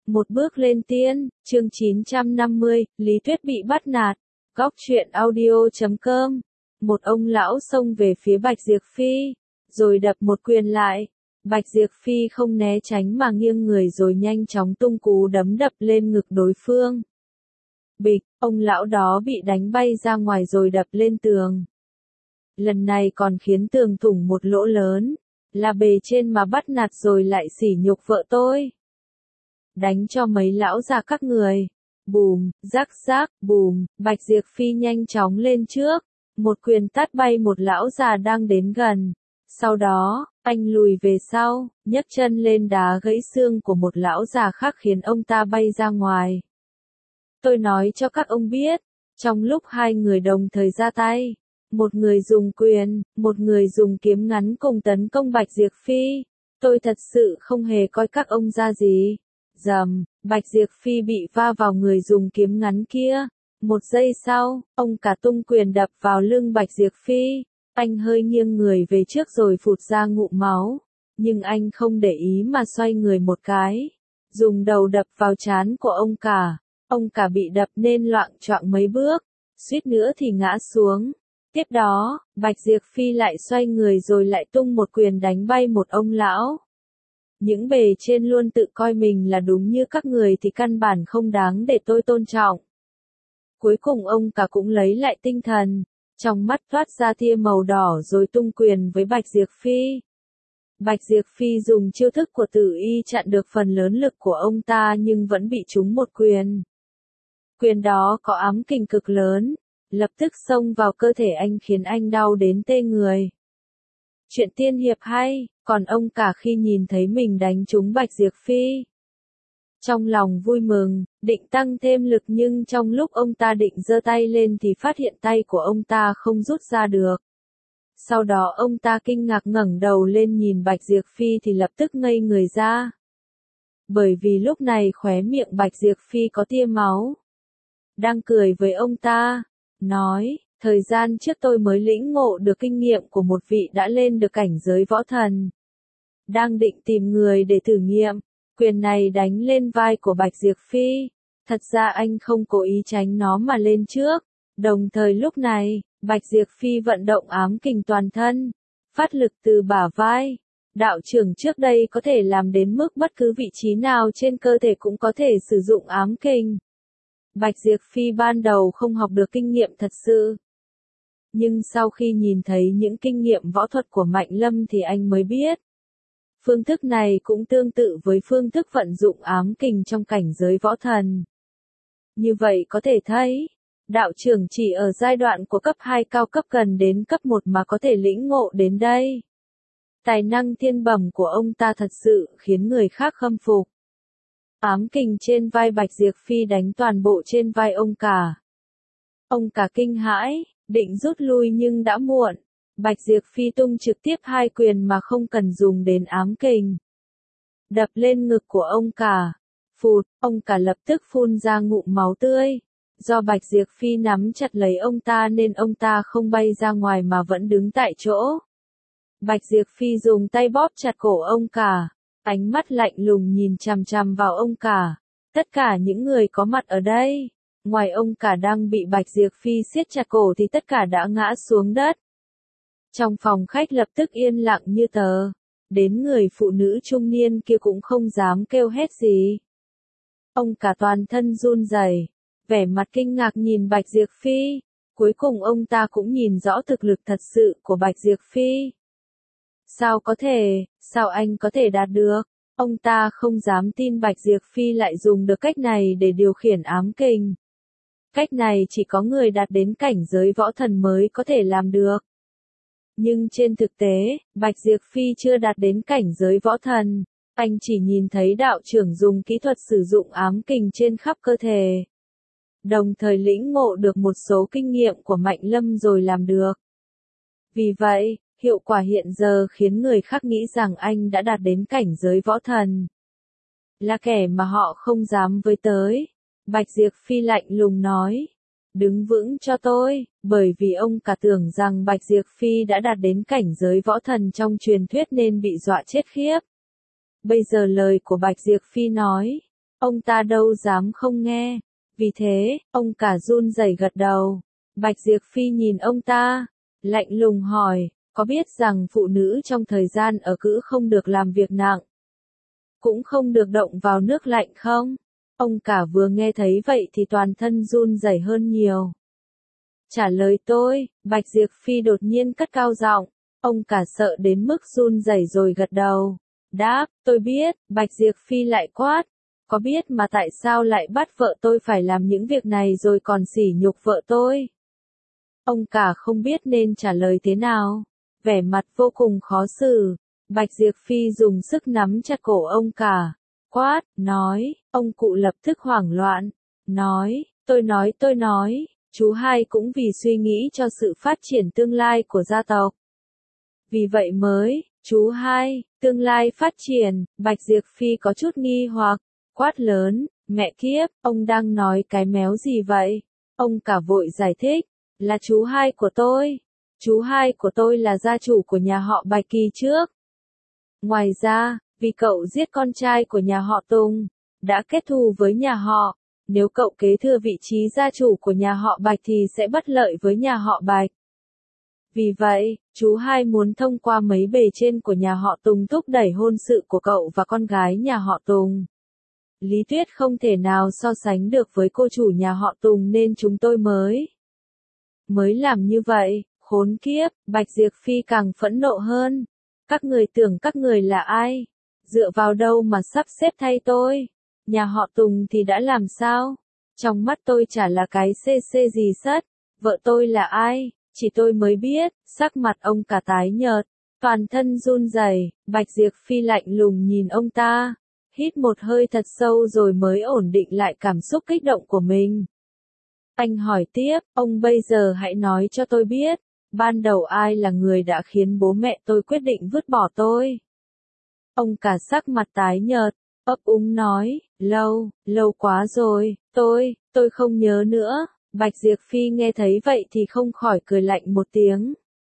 Một bước lên tiên, chương 950, Lý Tuyết bị bắt nạt. Góc truyện audio.com. Một ông lão xông về phía Bạch Diệp Phi, rồi đập một quyền lại. Bạch Diệp Phi không né tránh mà nghiêng người rồi nhanh chóng tung cú đấm đập lên ngực đối phương. Bịch, ông lão đó bị đánh bay ra ngoài rồi đập lên tường. Lần này còn khiến tường thủng một lỗ lớn, là bề trên mà bắt nạt rồi lại sỉ nhục vợ tôi. Đánh cho mấy lão già các người. Bùm, rắc rắc, bùm, Bạch Diệp Phi nhanh chóng lên trước, một quyền tát bay một lão già đang đến gần. Sau đó, anh lùi về sau, nhấc chân lên đá gãy xương của một lão già khác khiến ông ta bay ra ngoài. Tôi nói cho các ông biết, trong lúc hai người đồng thời ra tay, một người dùng quyền, một người dùng kiếm ngắn cùng tấn công Bạch Diệp Phi, tôi thật sự không hề coi các ông ra gì. Rầm, Bạch Diệp Phi bị va vào người dùng kiếm ngắn kia. Một giây sau, ông cả tung quyền đập vào lưng Bạch Diệp Phi. Anh hơi nghiêng người về trước rồi phụt ra ngụm máu. Nhưng anh không để ý mà xoay người một cái, dùng đầu đập vào trán của ông cả. Ông cả bị đập nên loạng choạng mấy bước, suýt nữa thì ngã xuống. Tiếp đó, Bạch Diệp Phi lại xoay người rồi lại tung một quyền đánh bay một ông lão. Những bề trên luôn tự coi mình là đúng như các người thì căn bản không đáng để tôi tôn trọng. Cuối cùng ông cả cũng lấy lại tinh thần, trong mắt thoát ra tia màu đỏ rồi tung quyền với Bạch Diệp Phi. Bạch Diệp Phi dùng chiêu thức của Tử Y chặn được phần lớn lực của ông ta nhưng vẫn bị trúng một quyền. Quyền đó có ám kình cực lớn, lập tức xông vào cơ thể anh khiến anh đau đến tê người. Chuyện tiên hiệp hay, còn ông cả khi nhìn thấy mình đánh trúng Bạch Diệp Phi, trong lòng vui mừng, định tăng thêm lực nhưng trong lúc ông ta định giơ tay lên thì phát hiện tay của ông ta không rút ra được. Sau đó ông ta kinh ngạc ngẩng đầu lên nhìn Bạch Diệp Phi thì lập tức ngây người ra. Bởi vì lúc này khóe miệng Bạch Diệp Phi có tia máu. Đang cười với ông ta, nói, thời gian trước tôi mới lĩnh ngộ được kinh nghiệm của một vị đã lên được cảnh giới võ thần. Đang định tìm người để thử nghiệm, quyền này đánh lên vai của Bạch Diệp Phi. Thật ra anh không cố ý tránh nó mà lên trước. Đồng thời lúc này, Bạch Diệp Phi vận động ám kình toàn thân, phát lực từ bả vai. Đạo trưởng trước đây có thể làm đến mức bất cứ vị trí nào trên cơ thể cũng có thể sử dụng ám kình. Bạch Diệp Phi ban đầu không học được kinh nghiệm thật sự. Nhưng sau khi nhìn thấy những kinh nghiệm võ thuật của Mạnh Lâm thì anh mới biết. Phương thức này cũng tương tự với phương thức vận dụng ám kình trong cảnh giới võ thần. Như vậy có thể thấy, đạo trưởng chỉ ở giai đoạn của cấp 2 cao cấp gần đến cấp 1 mà có thể lĩnh ngộ đến đây. Tài năng thiên bẩm của ông ta thật sự khiến người khác khâm phục. Ám kình trên vai Bạch Diệp Phi đánh toàn bộ trên vai ông cả. Ông cả kinh hãi, định rút lui nhưng đã muộn. Bạch Diệp Phi tung trực tiếp hai quyền mà không cần dùng đến ám kình. Đập lên ngực của ông cả. Phụt, ông cả lập tức phun ra ngụm máu tươi. Do Bạch Diệp Phi nắm chặt lấy ông ta nên ông ta không bay ra ngoài mà vẫn đứng tại chỗ. Bạch Diệp Phi dùng tay bóp chặt cổ ông cả. Ánh mắt lạnh lùng nhìn chằm chằm vào ông cả. Tất cả những người có mặt ở đây, ngoài ông cả đang bị Bạch Diệp Phi siết chặt cổ thì tất cả đã ngã xuống đất. Trong phòng khách lập tức yên lặng như tờ. Đến người phụ nữ trung niên kia cũng không dám kêu hét gì. Ông cả toàn thân run rẩy, vẻ mặt kinh ngạc nhìn Bạch Diệp Phi. Cuối cùng ông ta cũng nhìn rõ thực lực thật sự của Bạch Diệp Phi. Sao có thể, sao anh có thể đạt được? Ông ta không dám tin Bạch Diệp Phi lại dùng được cách này để điều khiển ám kình. Cách này chỉ có người đạt đến cảnh giới võ thần mới có thể làm được. Nhưng trên thực tế, Bạch Diệp Phi chưa đạt đến cảnh giới võ thần. Anh chỉ nhìn thấy đạo trưởng dùng kỹ thuật sử dụng ám kình trên khắp cơ thể. Đồng thời lĩnh ngộ được một số kinh nghiệm của Mạnh Lâm rồi làm được. Vì vậy, hiệu quả hiện giờ khiến người khác nghĩ rằng anh đã đạt đến cảnh giới võ thần. Là kẻ mà họ không dám với tới. Bạch Diệp Phi lạnh lùng nói. Đứng vững cho tôi, bởi vì ông cả tưởng rằng Bạch Diệp Phi đã đạt đến cảnh giới võ thần trong truyền thuyết nên bị dọa chết khiếp. Bây giờ lời của Bạch Diệp Phi nói, Ông ta đâu dám không nghe. Vì thế, ông cả run rẩy gật đầu. Bạch Diệp Phi nhìn ông ta, lạnh lùng hỏi, có biết rằng phụ nữ trong thời gian ở cữ không được làm việc nặng, cũng không được động vào nước lạnh không? Ông cả vừa nghe thấy vậy thì toàn thân run rẩy hơn nhiều. Trả lời tôi, Bạch Diệp Phi đột nhiên cất cao giọng, ông cả sợ đến mức run rẩy rồi gật đầu. Đáp, tôi biết, Bạch Diệp Phi lại quát, có biết mà tại sao lại bắt vợ tôi phải làm những việc này rồi còn sỉ nhục vợ tôi? Ông cả không biết nên trả lời thế nào, vẻ mặt vô cùng khó xử. Bạch Diệp Phi dùng sức nắm chặt cổ ông cả, quát, nói, ông cụ lập tức hoảng loạn, nói, tôi nói, chú hai cũng vì suy nghĩ cho sự phát triển tương lai của gia tộc. Vì vậy mới, chú hai, tương lai phát triển, Bạch Diệp Phi có chút nghi hoặc, quát lớn, mẹ kiếp, ông đang nói cái méo gì vậy? Ông cả vội giải thích, là chú hai của tôi. Chú hai của tôi là gia chủ của nhà họ Bạch kỳ trước. Ngoài ra, vì cậu giết con trai của nhà họ Tùng, đã kết thù với nhà họ, nếu cậu kế thừa vị trí gia chủ của nhà họ Bạch thì sẽ bất lợi với nhà họ Bạch. Vì vậy, chú hai muốn thông qua mấy bề trên của nhà họ Tùng thúc đẩy hôn sự của cậu và con gái nhà họ Tùng. Lý Tuyết không thể nào so sánh được với cô chủ nhà họ Tùng nên chúng tôi mới làm như vậy. Khốn kiếp, Bạch Diệp Phi càng phẫn nộ hơn. Các người tưởng các người là ai? Dựa vào đâu mà sắp xếp thay tôi? Nhà họ Tùng thì đã làm sao? Trong mắt tôi chả là cái CC gì sất. Vợ tôi là ai? Chỉ tôi mới biết. Sắc mặt ông cả tái nhợt, toàn thân run rẩy. Bạch Diệp Phi lạnh lùng nhìn ông ta, hít một hơi thật sâu rồi mới ổn định lại cảm xúc kích động của mình. Anh hỏi tiếp, ông bây giờ hãy nói cho tôi biết, ban đầu ai là người đã khiến bố mẹ tôi quyết định vứt bỏ tôi? Ông cả sắc mặt tái nhợt, ấp úng nói, lâu quá rồi, tôi không nhớ nữa. Bạch Diệp Phi nghe thấy vậy thì không khỏi cười lạnh một tiếng.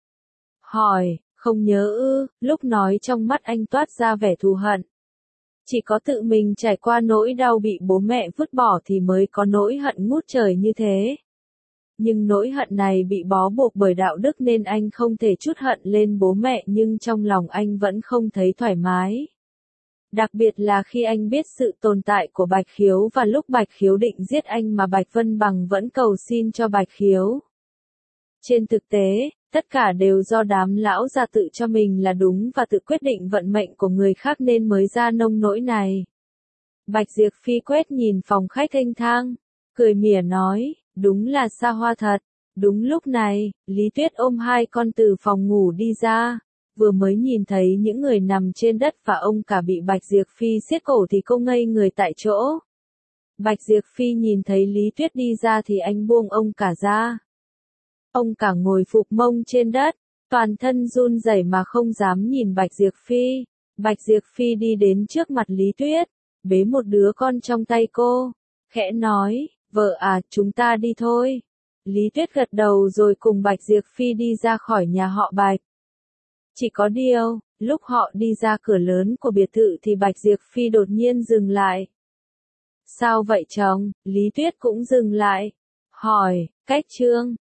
Hỏi, không nhớ ư? Lúc nói trong mắt anh toát ra vẻ thù hận. Chỉ có tự mình trải qua nỗi đau bị bố mẹ vứt bỏ thì mới có nỗi hận ngút trời như thế. Nhưng nỗi hận này bị bó buộc bởi đạo đức nên anh không thể trút hận lên bố mẹ, nhưng trong lòng anh vẫn không thấy thoải mái. Đặc biệt là khi anh biết sự tồn tại của Bạch Khiếu và lúc Bạch Khiếu định giết anh mà Bạch Vân Bằng vẫn cầu xin cho Bạch Khiếu. Trên thực tế, tất cả đều do đám lão già tự cho mình là đúng và tự quyết định vận mệnh của người khác nên mới ra nông nỗi này. Bạch Diệp Phi quét nhìn phòng khách thênh thang, cười mỉa nói, đúng là xa hoa thật. Đúng lúc này, Lý Tuyết ôm hai con từ phòng ngủ đi ra, vừa mới nhìn thấy những người nằm trên đất và ông cả bị Bạch Diệp Phi siết cổ thì cô ngây người tại chỗ. Bạch Diệp Phi nhìn thấy Lý Tuyết đi ra thì anh buông ông cả ra. Ông cả ngồi phục mông trên đất, toàn thân run rẩy mà không dám nhìn Bạch Diệp Phi. Bạch Diệp Phi đi đến trước mặt Lý Tuyết, bế một đứa con trong tay cô, khẽ nói, vợ à, chúng ta đi thôi. Lý Tuyết gật đầu rồi cùng Bạch Diệp Phi đi ra khỏi nhà họ Bạch. Chỉ có điều, lúc họ đi ra cửa lớn của biệt thự thì Bạch Diệp Phi đột nhiên dừng lại. Sao vậy chồng? Lý Tuyết cũng dừng lại. Hỏi, cách Trương,